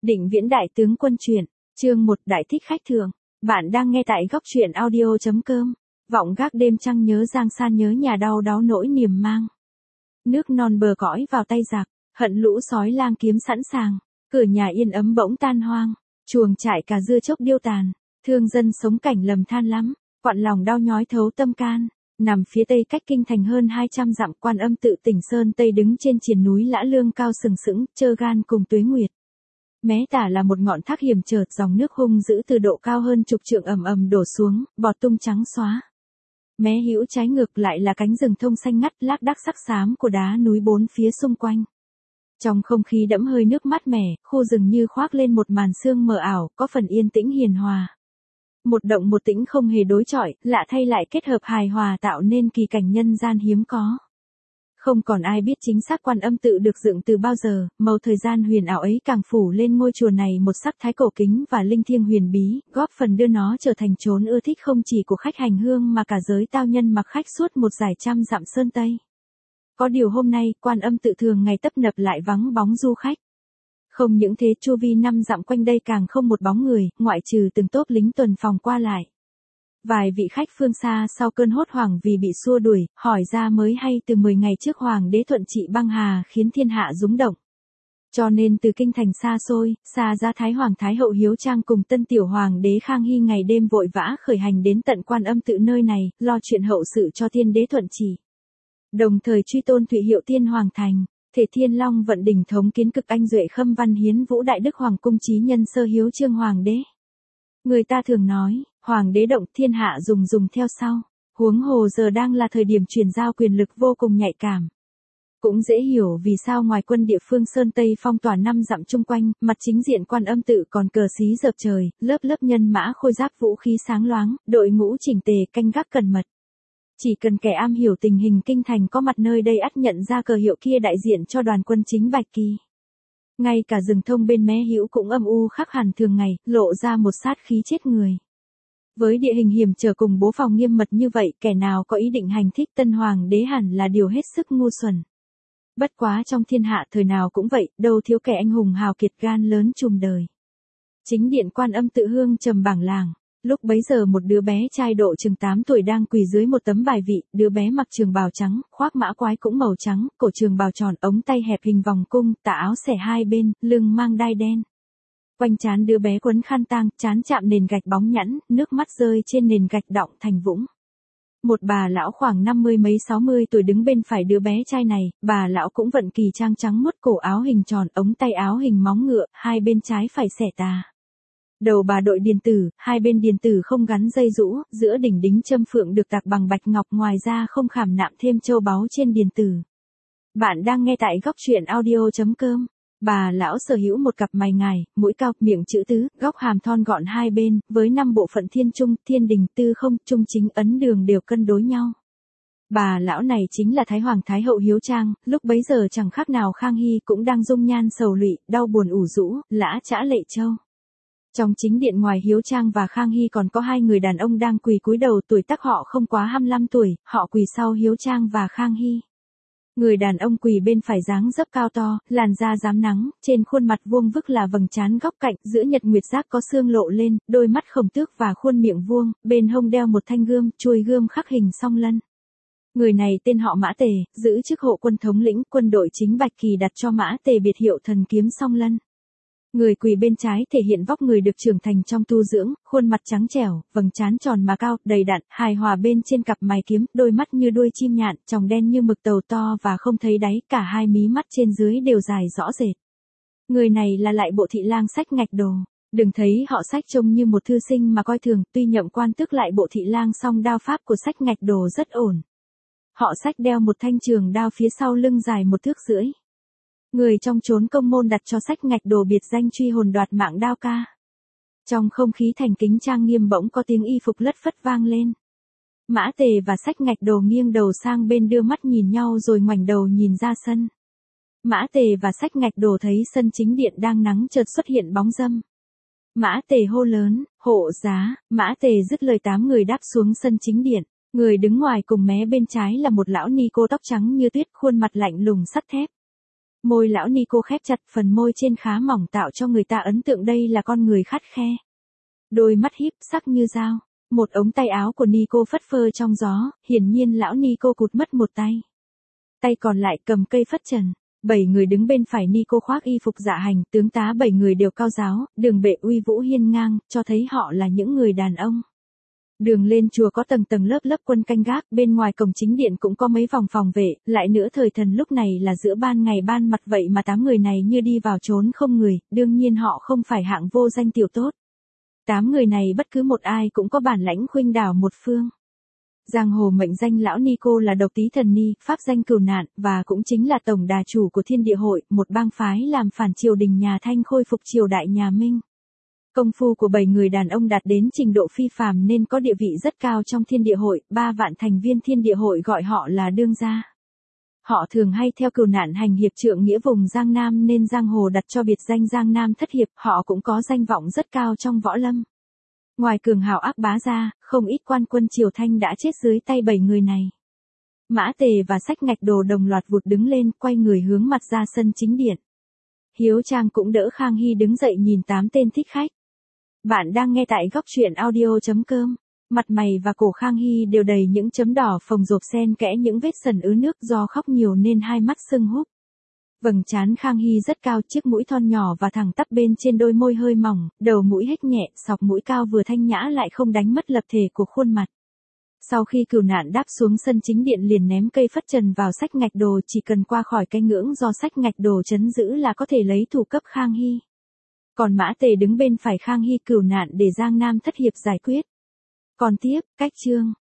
Định Viễn Đại Tướng Quân truyện, chương 1 Đại Thích Khách Thường. Bạn đang nghe tại góc truyện audio.com. Vọng gác đêm trăng nhớ giang san nhớ nhà đau đáu nỗi niềm mang. Nước non bờ cõi vào tay giặc, hận lũ sói lang kiếm sẵn sàng. Cửa nhà yên ấm bỗng tan hoang, chuồng trại cà dưa chốc điêu tàn. Thương dân sống cảnh lầm than lắm, quặn lòng đau nhói thấu tâm can. Nằm phía tây cách kinh thành hơn 200 dặm, Quan Âm Tự Tỉnh Sơn Tây đứng trên triền núi Lã Lương cao sừng sững, chơ gan cùng Tuế Nguyệt. Mé tả là một ngọn thác hiểm trở, dòng nước hung dữ từ độ cao hơn chục trượng ầm ầm đổ xuống, bọt tung trắng xóa. Mé hữu trái ngược lại là cánh rừng thông xanh ngắt lác đác sắc xám của đá núi bốn phía xung quanh. Trong không khí đẫm hơi nước mát mẻ, khu rừng như khoác lên một màn sương mờ ảo, có phần yên tĩnh hiền hòa. Một động một tĩnh không hề đối chọi, lạ thay lại kết hợp hài hòa tạo nên kỳ cảnh nhân gian hiếm có. Không còn ai biết chính xác Quan Âm Tự được dựng từ bao giờ, màu thời gian huyền ảo ấy càng phủ lên ngôi chùa này một sắc thái cổ kính và linh thiêng huyền bí, góp phần đưa nó trở thành chốn ưa thích không chỉ của khách hành hương mà cả giới tao nhân mặc khách suốt một dải trăm dặm sơn Tây. Có điều hôm nay, Quan Âm Tự thường ngày tấp nập lại vắng bóng du khách. Không những thế, chu vi 5 dặm quanh đây càng không một bóng người, ngoại trừ từng tốp lính tuần phòng qua lại. Vài vị khách phương xa sau cơn hốt hoảng vì bị xua đuổi, hỏi ra mới hay từ 10 ngày trước Hoàng đế Thuận Trị băng hà khiến thiên hạ rúng động. Cho nên từ kinh thành xa xôi, xa ra Thái Hoàng Thái Hậu Hiếu Trang cùng tân tiểu Hoàng đế Khang Hy ngày đêm vội vã khởi hành đến tận Quan Âm Tự nơi này, lo chuyện hậu sự cho tiên đế Thuận Trị. Đồng thời truy tôn Thụy hiệu tiên hoàng thành. Thể Thiên Long vận đỉnh thống kiến cực anh duệ khâm văn hiến vũ đại đức hoàng cung chí nhân sơ hiếu trương hoàng đế. Người ta thường nói, hoàng đế động thiên hạ dùng theo sau. Huống hồ giờ đang là thời điểm truyền giao quyền lực vô cùng nhạy cảm. Cũng dễ hiểu vì sao ngoài quân địa phương Sơn Tây phong tỏa 5 dặm chung quanh, mặt chính diện Quan Âm Tự còn cờ xí dợp trời, lớp lớp nhân mã khôi giáp vũ khí sáng loáng, đội ngũ chỉnh tề canh gác cẩn mật. Chỉ cần kẻ am hiểu tình hình kinh thành có mặt nơi đây ắt nhận ra cờ hiệu kia đại diện cho đoàn quân chính Bạch Kỳ. Ngay cả rừng thông bên mé hữu cũng âm u khác hẳn thường ngày, lộ ra một sát khí chết người. Với địa hình hiểm trở cùng bố phòng nghiêm mật như vậy, kẻ nào có ý định hành thích tân hoàng đế hẳn là điều hết sức ngu xuẩn. Bất quá trong thiên hạ thời nào cũng vậy, đâu thiếu kẻ anh hùng hào kiệt gan lớn trùm đời. Chính điện Quan Âm Tự hương trầm bảng làng. Lúc bấy giờ một đứa bé trai độ chừng 8 tuổi đang quỳ dưới một tấm bài vị, đứa bé mặc trường bào trắng, khoác mã quái cũng màu trắng, cổ trường bào tròn, ống tay hẹp hình vòng cung, tà áo xẻ hai bên, lưng mang đai đen. Quanh trán đứa bé quấn khăn tang, trán chạm nền gạch bóng nhẵn, nước mắt rơi trên nền gạch đọng thành vũng. Một bà lão khoảng 50 mấy 60 tuổi đứng bên phải đứa bé trai này, bà lão cũng vận kỳ trang trắng muốt, cổ áo hình tròn, ống tay áo hình móng ngựa, hai bên trái phải xẻ tà. Đầu bà đội điền tử, hai bên điền tử không gắn dây rũ, giữa đỉnh đính châm phượng được tạc bằng bạch ngọc, ngoài ra không khảm nạm thêm châu báu trên điền tử. Bạn đang nghe tại góc truyện audio.com. Bà lão sở hữu một cặp mày ngài, mũi cao, miệng chữ tứ, góc hàm thon gọn hai bên, với 5 bộ phận thiên trung, thiên đình, tư không, trung chính, ấn đường đều cân đối nhau. Bà lão này chính là Thái Hoàng Thái Hậu Hiếu Trang, lúc bấy giờ chẳng khác nào Khang Hy, cũng đang dung nhan sầu lụy, đau buồn ủ rũ, lã chã lệ châu. Trong chính điện ngoài Hiếu Trang và Khang Hy còn có hai người đàn ông đang quỳ cúi đầu, tuổi tác họ không quá 25 tuổi, họ quỳ sau Hiếu Trang và Khang Hy. Người đàn ông quỳ bên phải dáng dấp cao to, làn da rám nắng, trên khuôn mặt vuông vức là vầng trán góc cạnh, giữa nhật nguyệt giác có xương lộ lên, đôi mắt khổng tước và khuôn miệng vuông, bên hông đeo một thanh gươm, chuôi gươm khắc hình song lân. Người này tên họ Mã Tề, giữ chức hộ quân thống lĩnh, quân đội chính Bạch Kỳ đặt cho Mã Tề biệt hiệu thần kiếm song lân. Người quỳ bên trái thể hiện vóc người được trưởng thành trong tu dưỡng, khuôn mặt trắng trẻo, vầng trán tròn mà cao, đầy đặn, hài hòa bên trên cặp mày kiếm, đôi mắt như đuôi chim nhạn, tròng đen như mực tàu to và không thấy đáy, cả hai mí mắt trên dưới đều dài rõ rệt. Người này là lại bộ thị lang Sách Ngạch Đồ. Đừng thấy họ Sách trông như một thư sinh mà coi thường, tuy nhậm quan tước lại bộ thị lang song đao pháp của Sách Ngạch Đồ rất ổn. Họ Sách đeo một thanh trường đao phía sau lưng dài 1,5 thước. Người trong chốn công môn đặt cho Sách Ngạch Đồ biệt danh truy hồn đoạt mạng đao ca. Trong không khí thành kính trang nghiêm bỗng có tiếng y phục lất phất vang lên. Mã Tề và Sách Ngạch Đồ nghiêng đầu sang bên đưa mắt nhìn nhau rồi ngoảnh đầu nhìn ra sân. Mã Tề và Sách Ngạch Đồ thấy sân chính điện đang nắng chợt xuất hiện bóng dâm. Mã Tề hô lớn, hộ giá, Mã Tề dứt lời 8 người đáp xuống sân chính điện. Người đứng ngoài cùng mé bên trái là một lão ni cô tóc trắng như tuyết, khuôn mặt lạnh lùng sắt thép. Môi lão Nico khép chặt, phần môi trên khá mỏng tạo cho người ta ấn tượng đây là con người khắt khe. Đôi mắt híp sắc như dao. Một ống tay áo của Nico phất phơ trong gió, hiển nhiên lão Nico cụt mất một tay. Tay còn lại cầm cây phất trần. 7 người đứng bên phải Nico khoác y phục dạ hành, tướng tá 7 người đều cao giáo, đường bệ uy vũ hiên ngang, cho thấy họ là những người đàn ông. Đường lên chùa có tầng tầng lớp lớp quân canh gác, bên ngoài cổng chính điện cũng có mấy vòng phòng vệ, lại nữa thời thần lúc này là giữa ban ngày ban mặt vậy mà 8 người này như đi vào trốn không người, đương nhiên họ không phải hạng vô danh tiểu tốt. 8 người này bất cứ một ai cũng có bản lãnh khuynh đảo một phương. Giang hồ mệnh danh lão Nico là độc tý thần ni, pháp danh cửu nạn, và cũng chính là tổng đà chủ của Thiên Địa Hội, một bang phái làm phản triều đình nhà Thanh khôi phục triều đại nhà Minh. Công phu của 7 người đàn ông đạt đến trình độ phi phàm nên có địa vị rất cao trong Thiên Địa Hội, 3 vạn thành viên Thiên Địa Hội gọi họ là đương gia. Họ thường hay theo cửu nạn hành hiệp trượng nghĩa vùng Giang Nam nên giang hồ đặt cho biệt danh Giang Nam thất hiệp, họ cũng có danh vọng rất cao trong võ lâm. Ngoài cường hào ác bá ra, không ít quan quân triều Thanh đã chết dưới tay 7 người này. Mã Tề và Sách Ngạch Đồ đồng loạt vụt đứng lên, quay người hướng mặt ra sân chính điện. Hiếu Trang cũng đỡ Khang Hy đứng dậy nhìn 8 tên thích khách. Bạn đang nghe tại góc truyện audio.com. Mặt mày và cổ Khang Hy đều đầy những chấm đỏ phồng rộp xen kẽ những vết sần ứ nước do khóc nhiều nên hai mắt sưng húp. Vầng trán Khang Hy rất cao, chiếc mũi thon nhỏ và thẳng tắp bên trên đôi môi hơi mỏng, đầu mũi hếch nhẹ, sọc mũi cao vừa thanh nhã lại không đánh mất lập thể của khuôn mặt. Sau khi cửu nạn đáp xuống sân chính điện liền ném cây phất trần vào Sách Ngạch Đồ, chỉ cần qua khỏi cái ngưỡng do Sách Ngạch Đồ trấn giữ là có thể lấy thủ cấp Khang Hy. Còn Mã Tề đứng bên phải Khang Hy, cửu nạn để Giang Nam thất hiệp giải quyết. Còn tiếp, cách chương.